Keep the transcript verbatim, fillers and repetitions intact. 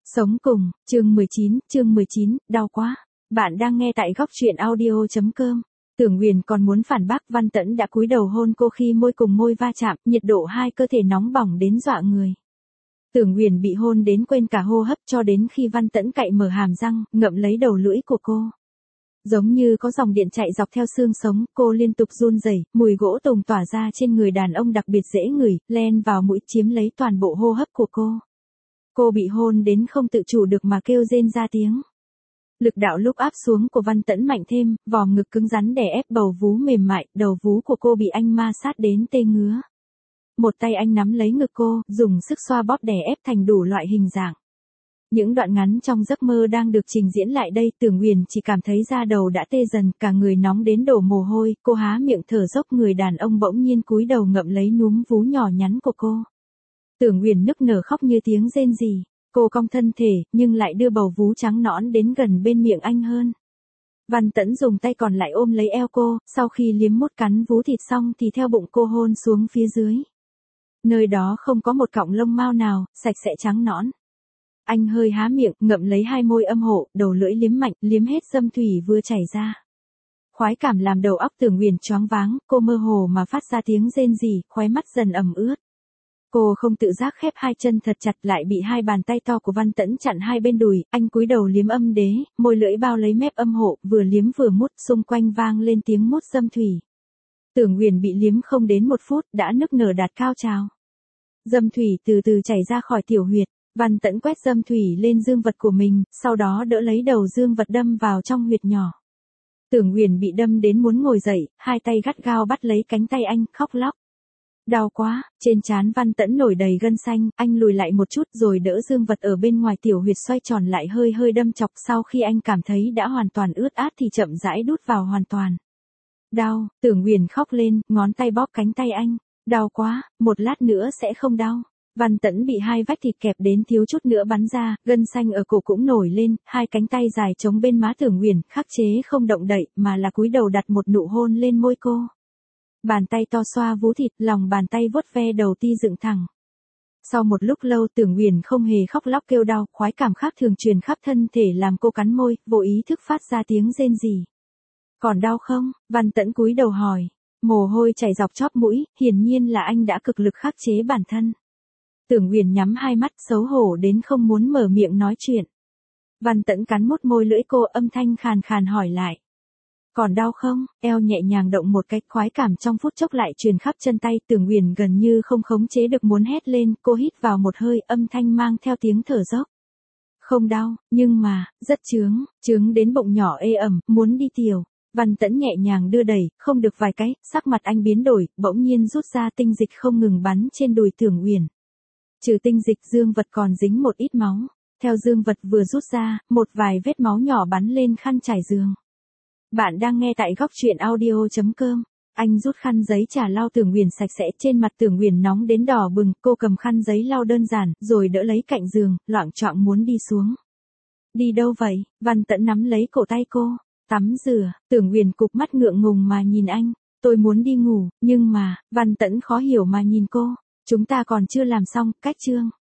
Sống cùng, chương mười chín, chương mười chín, đau quá. Bạn đang nghe tại góc truyện audio chấm com. Tưởng Huyền còn muốn phản bác, Văn Tẫn đã cúi đầu hôn cô khi môi cùng môi va chạm, nhiệt độ hai cơ thể nóng bỏng đến dọa người. Tưởng Huyền bị hôn đến quên cả hô hấp cho đến khi Văn Tẫn cạy mở hàm răng, ngậm lấy đầu lưỡi của cô. Giống như có dòng điện chạy dọc theo xương sống, cô liên tục run rẩy, mùi gỗ tùng tỏa ra trên người đàn ông đặc biệt dễ ngửi, len vào mũi chiếm lấy toàn bộ hô hấp của cô. Cô bị hôn đến không tự chủ được mà kêu rên ra tiếng. Lực đạo lúc áp xuống của Văn Tẫn mạnh thêm, vòm ngực cứng rắn đè ép bầu vú mềm mại, đầu vú của cô bị anh ma sát đến tê ngứa. Một tay anh nắm lấy ngực cô, dùng sức xoa bóp đè ép thành đủ loại hình dạng. Những đoạn ngắn trong giấc mơ đang được trình diễn lại đây, Tưởng Huyền chỉ cảm thấy da đầu đã tê dần, cả người nóng đến đổ mồ hôi, cô há miệng thở dốc, người đàn ông bỗng nhiên cúi đầu ngậm lấy núm vú nhỏ nhắn của cô. Tưởng Huyền nức nở khóc như tiếng rên rỉ, cô cong thân thể, nhưng lại đưa bầu vú trắng nõn đến gần bên miệng anh hơn. Văn Tẫn dùng tay còn lại ôm lấy eo cô, sau khi liếm mút cắn vú thịt xong thì theo bụng cô hôn xuống phía dưới. Nơi đó không có một cọng lông mao nào, sạch sẽ trắng nõn. Anh hơi há miệng, ngậm lấy hai môi âm hộ, đầu lưỡi liếm mạnh, liếm hết dâm thủy vừa chảy ra. Khoái cảm làm đầu óc Tưởng Huyền choáng váng, cô mơ hồ mà phát ra tiếng rên rỉ, khóe mắt dần ẩm ướt. Cô không tự giác khép hai chân thật chặt, lại bị hai bàn tay to của Văn Tẫn chặn hai bên đùi, anh cúi đầu liếm âm đế, môi lưỡi bao lấy mép âm hộ, vừa liếm vừa mút, xung quanh vang lên tiếng mút dâm thủy. Tưởng Huyền bị liếm không đến một phút, đã nức nở đạt cao trào. Dâm thủy từ từ chảy ra khỏi tiểu huyệt, Văn Tẫn quét dâm thủy lên dương vật của mình, sau đó đỡ lấy đầu dương vật đâm vào trong huyệt nhỏ. Tưởng Huyền bị đâm đến muốn ngồi dậy, hai tay gắt gao bắt lấy cánh tay anh, khóc lóc. Đau quá, trên trán Văn Tẫn nổi đầy gân xanh, anh lùi lại một chút rồi đỡ dương vật ở bên ngoài tiểu huyệt xoay tròn lại hơi hơi đâm chọc, sau khi anh cảm thấy đã hoàn toàn ướt át thì chậm rãi đút vào hoàn toàn. Đau, Tưởng Huyền khóc lên, ngón tay bóp cánh tay anh. Đau quá, một lát nữa sẽ không đau. Văn Tẫn bị hai vách thịt kẹp đến thiếu chút nữa bắn ra, gân xanh ở cổ cũng nổi lên, hai cánh tay dài chống bên má Tưởng Huyền, khắc chế không động đậy, mà là cúi đầu đặt một nụ hôn lên môi cô. Bàn tay to xoa vú thịt, lòng bàn tay vuốt ve đầu ti dựng thẳng. Sau một lúc lâu Tưởng Huyền không hề khóc lóc kêu đau, khoái cảm khác thường truyền khắp thân thể làm cô cắn môi, vô ý thức phát ra tiếng rên rỉ. Còn đau không? Văn Tẫn cúi đầu hỏi. Mồ hôi chảy dọc chóp mũi, hiển nhiên là anh đã cực lực khắc chế bản thân. Tưởng Huyền nhắm hai mắt, xấu hổ đến không muốn mở miệng nói chuyện. Văn Tẫn cắn mút môi lưỡi cô, âm thanh khàn khàn hỏi lại. Còn đau không? Eo nhẹ nhàng động một cách, khoái cảm trong phút chốc lại truyền khắp chân tay, Tưởng Huyền gần như không khống chế được muốn hét lên, cô hít vào một hơi, âm thanh mang theo tiếng thở dốc. Không đau, nhưng mà, rất chướng, chướng đến bụng nhỏ ê ẩm, muốn đi tiểu. Văn Tẫn nhẹ nhàng đưa đẩy, không được vài cái, sắc mặt anh biến đổi, bỗng nhiên rút ra tinh dịch không ngừng bắn trên đùi Tưởng Huyền. Trừ tinh dịch, dương vật còn dính một ít máu. Theo dương vật vừa rút ra, một vài vết máu nhỏ bắn lên khăn trải giường. Bạn đang nghe tại góc truyện audio chấm com. Anh rút khăn giấy trà lau Tưởng Huyền sạch sẽ, trên mặt Tưởng Huyền nóng đến đỏ bừng, cô cầm khăn giấy lau đơn giản, rồi đỡ lấy cạnh giường, loạng choạng muốn đi xuống. Đi đâu vậy? Văn Tẫn nắm lấy cổ tay cô. Tắm rửa, Tưởng Huyền cụp mắt ngượng ngùng mà nhìn anh. Tôi muốn đi ngủ, nhưng mà, Văn Tẫn khó hiểu mà nhìn cô. Chúng ta còn chưa làm xong, cách chương.